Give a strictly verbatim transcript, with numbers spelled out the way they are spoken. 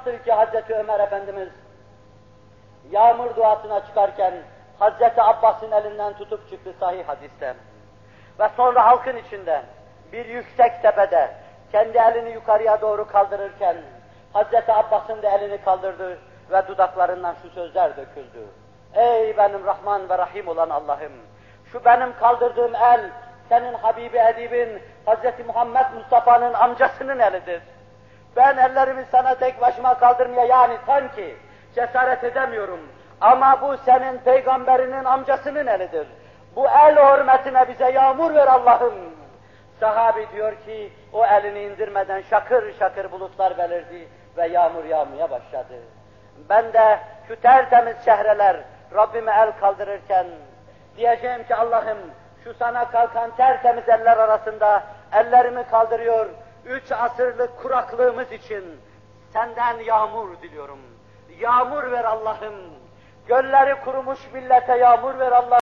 Nasıl ki Hazreti Ömer Efendimiz yağmur duasına çıkarken Hazreti Abbas'ın elinden tutup çıktı sahih hadiste. Ve sonra halkın içinde bir yüksek tepede kendi elini yukarıya doğru kaldırırken Hazreti Abbas'ın da elini kaldırdı ve dudaklarından şu sözler döküldü. Ey benim Rahman ve Rahim olan Allah'ım! Şu benim kaldırdığım el, senin Habibi Edib'in, Hazreti Muhammed Mustafa'nın amcasının elidir. Ben ellerimi sana tek başıma kaldırmaya yani sanki cesaret edemiyorum. Ama bu senin peygamberinin amcasının elidir. Bu el hürmetine bize yağmur ver Allah'ım. Sahabi diyor ki, o elini indirmeden şakır şakır bulutlar belirdi ve yağmur yağmaya başladı. Ben de şu tertemiz çehreler Rabbime el kaldırırken diyeceğim ki Allah'ım, şu sana kalkan tertemiz eller arasında ellerimi kaldırıyor, üç asırlık kuraklığımız için senden yağmur diliyorum. Yağmur ver Allah'ım. Gölleri kurumuş millete yağmur ver Allah'ım.